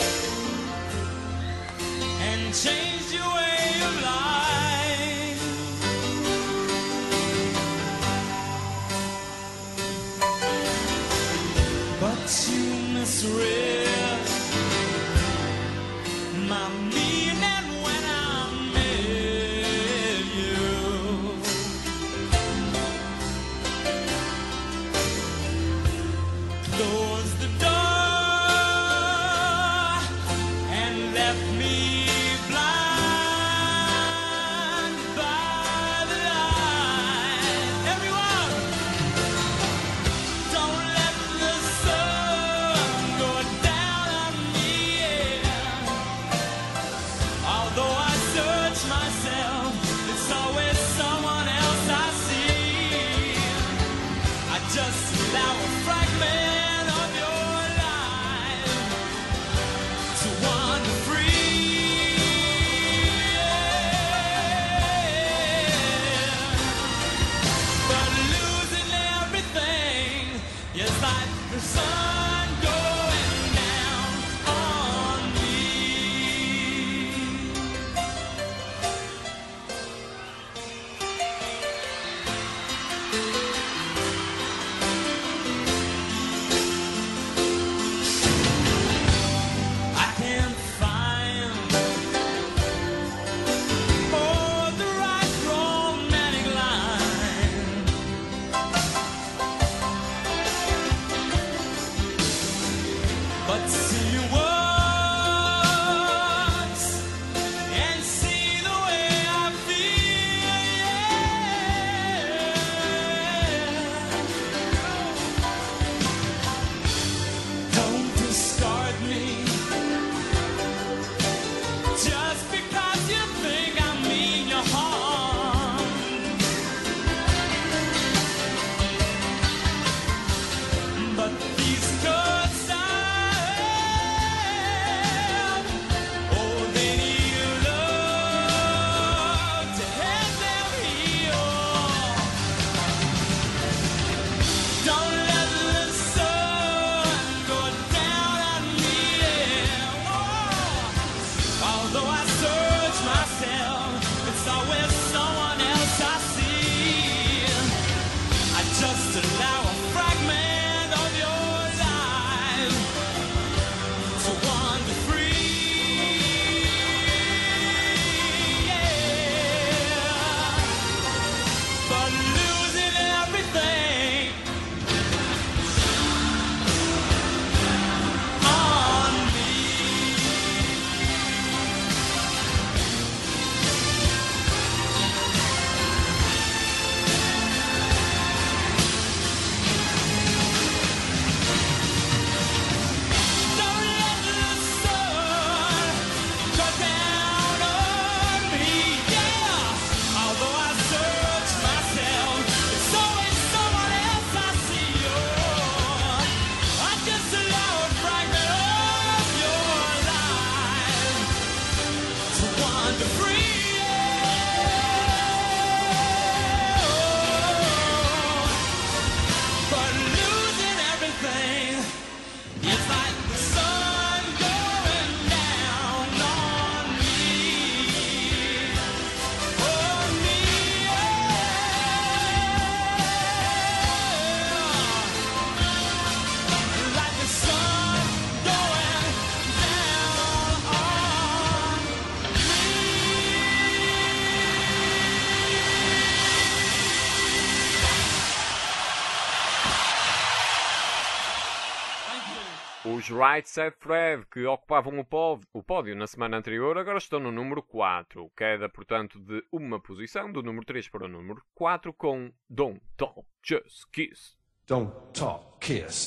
Speaker 15: and changed your way of life. But you misread my meaning when I met you. Closed the door and left me blind by the light. Everyone, don't let the sun go down on me. Although I search myself, it's always someone else I see. I just allow a fragment of your life to wander free. But losing everything is like the sun going down on me. I can't find the right romantic line. But see you once and see the way I feel. Don't discard me just because you think I mean you harm. But these cuts I have, oh, they need love to help them heal. Don't let the sun go down on me. Oh, although I search myself, it's always someone else I see. I just allow a fragment of your life to wander free. Yeah. But losing everything on me.
Speaker 1: Os Right Said Fred, que ocupavam o pódio na semana anterior, agora estão no número 4. Queda, portanto, de uma posição, do número 3 para o número 4, com Don't Talk, Just Kiss.
Speaker 9: Don't talk, kiss.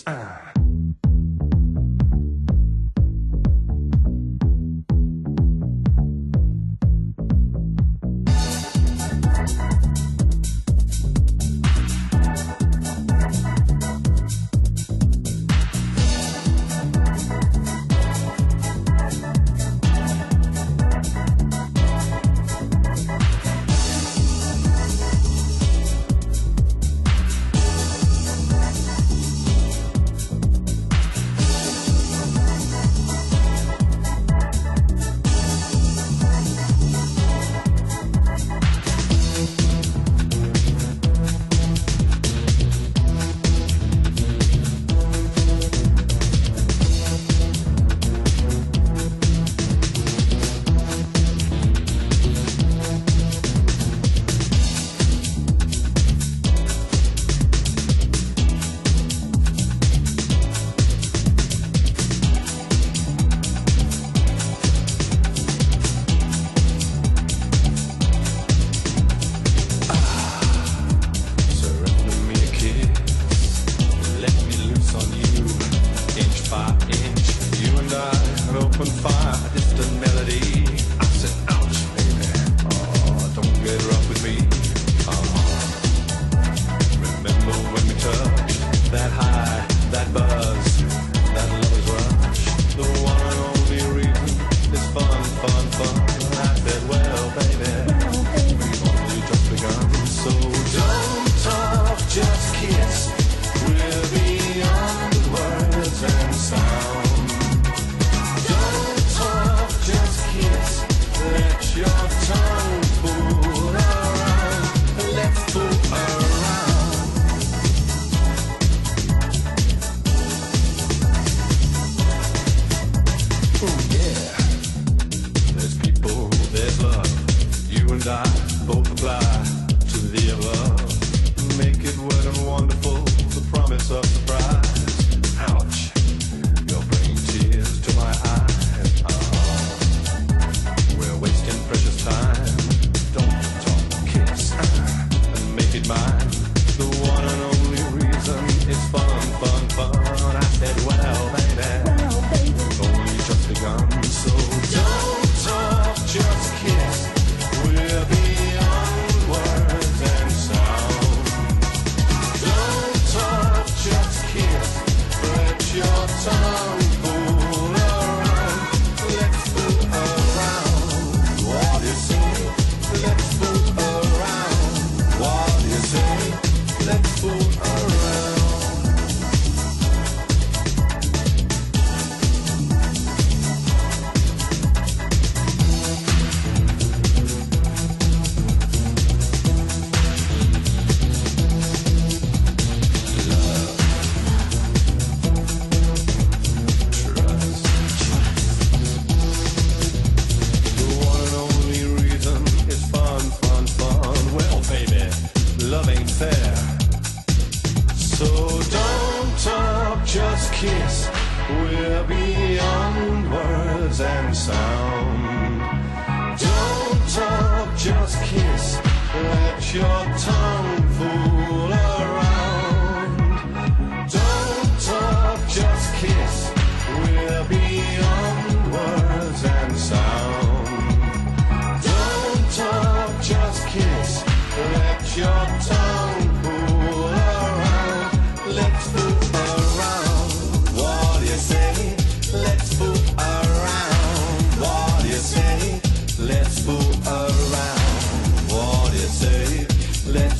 Speaker 9: Let's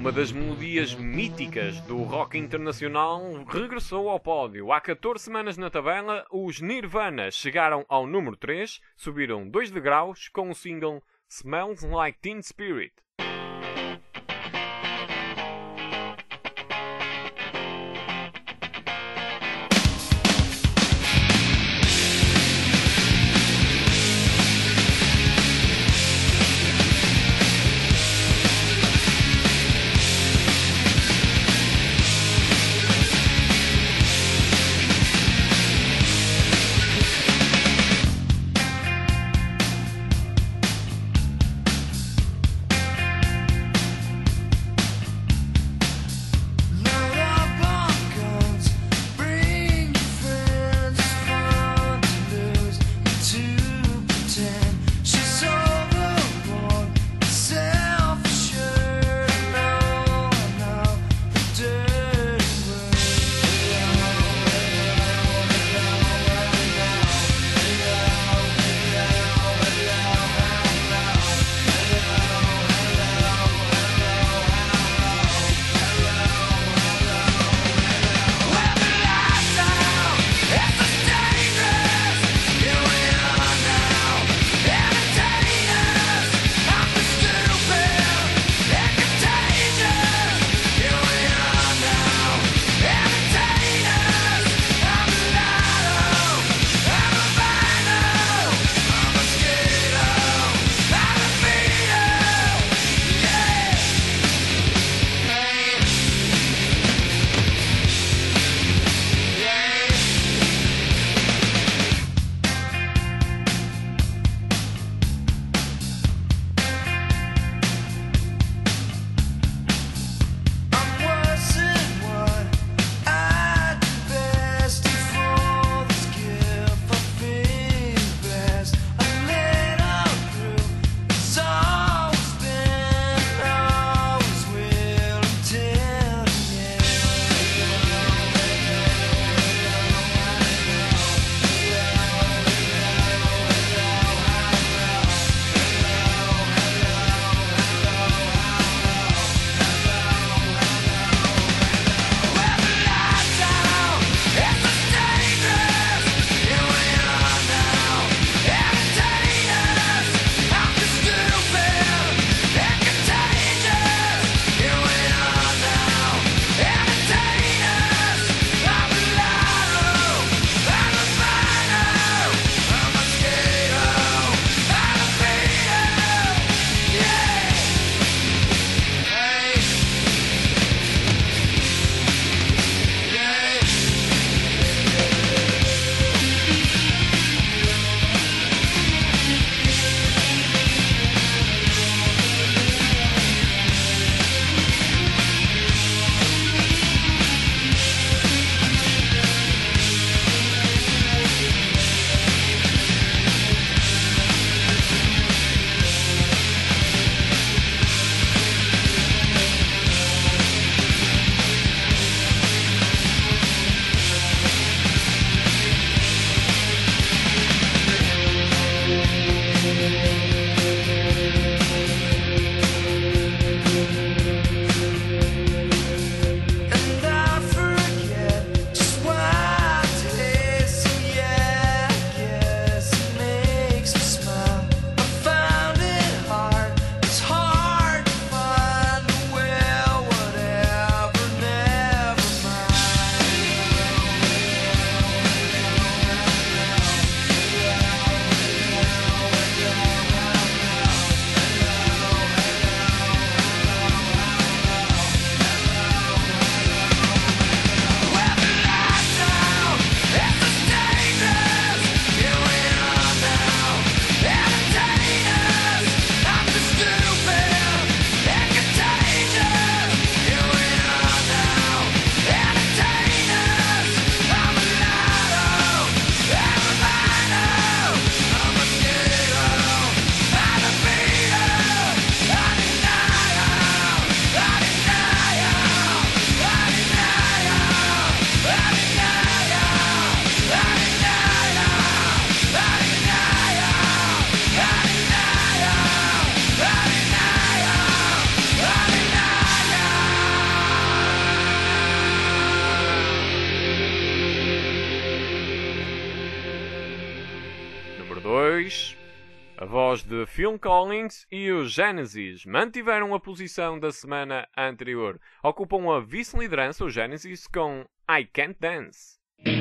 Speaker 1: Uma das melodias míticas do rock internacional regressou ao pódio. Há 14 semanas na tabela, os Nirvana chegaram ao número 3, subiram 2 degraus com o single Smells Like Teen Spirit. voz de Phil Collins e os Genesis mantiveram a posição da semana anterior. Ocupam a vice-liderança os Genesis com I Can't Dance.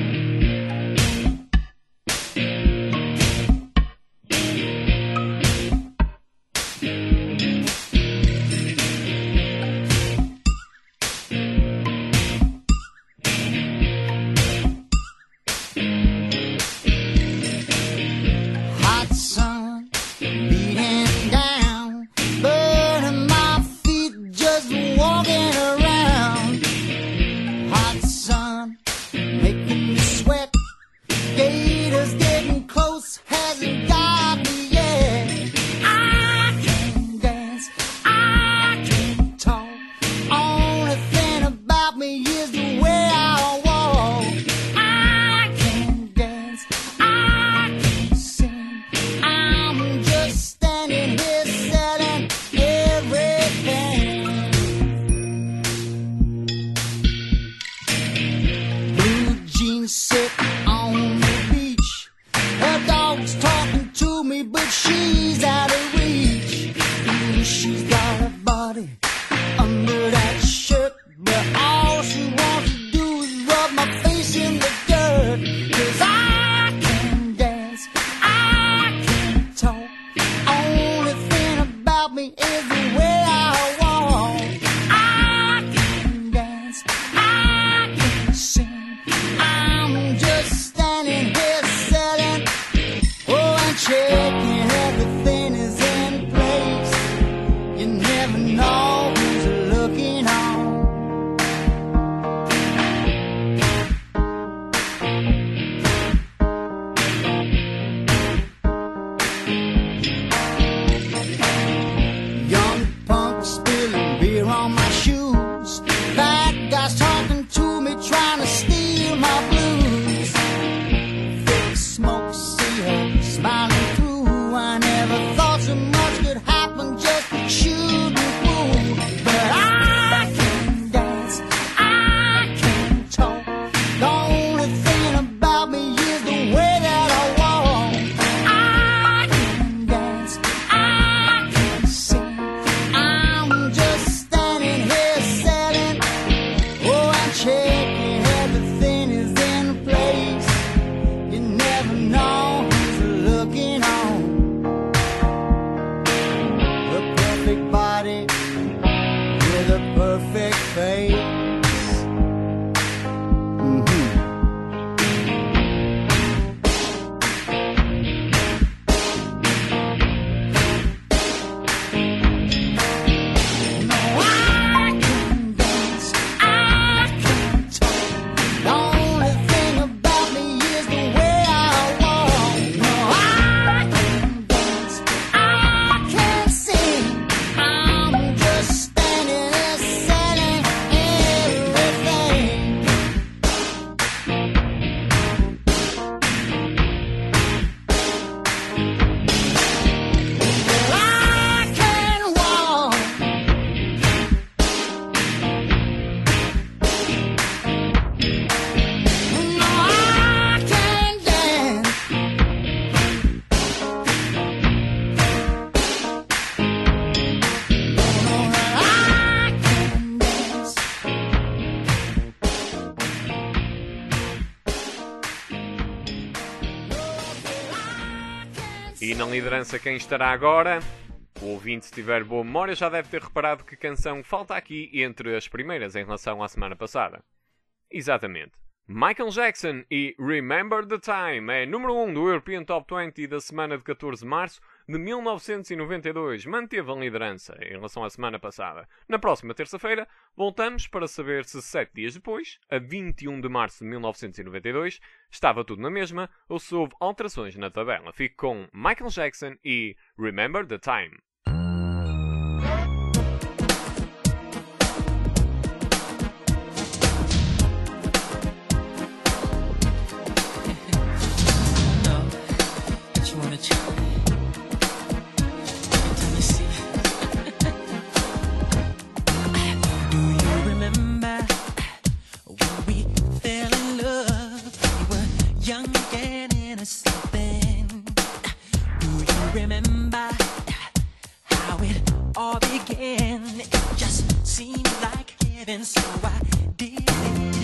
Speaker 14: Hot sun beating down, burning my feet just walking around. Hot sun making me sweat. Gators getting close, hasn't got me yet. I can dance, I can talk. Only thing about me is the way I walk. I can dance, I can sing. I'm just standing here selling everything. Blue jeans sit on the beach. Her dog's talking to me, but she's out of reach. Ooh, she's got a body under that shirt, but all she wants to do is rub my face in the dirt. 'Cause I can dance, I can talk. Only thing about me is the way I walk. I can dance, I can sing. I'm just standing here selling, oh, and checking everything is in place. You never know who's looking on. Young punk spilling beer on my shoes. Bad guys talking to me, trying to steal my blues. Thick smoke, see her smiling through. I never thought so much could happen just shooting through. But I can dance, I can talk. The only thing about me is the way that I walk. I can dance, I can sing. I'm just standing here selling, oh, I'm checking everything is in place. You never know who's looking on. The perfect body with a perfect face. I can dance, I can talk. The only thing about me is the way I walk. No, I can dance, I can sing. I'm just standing there selling everything. I can walk. No, I can dance. I can dance.
Speaker 1: E na liderança quem estará agora? O ouvinte, se tiver boa memória, já deve ter reparado que canção falta aqui entre as primeiras em relação à semana passada. Exatamente. Michael Jackson e Remember the Time é número 1 do European Top 20 da semana de 14 de março de 1992. Manteve a liderança em relação à semana passada. Na próxima terça-feira, voltamos para saber se 7 dias depois, a 21 de março de 1992, estava tudo na mesma ou se houve alterações na tabela. Fique com Michael Jackson e Remember the Time.
Speaker 16: What you wanna try? Let me see. Do you remember when we fell in love? We were young and innocent then. Do you remember began. It just seemed like heaven, so I did it.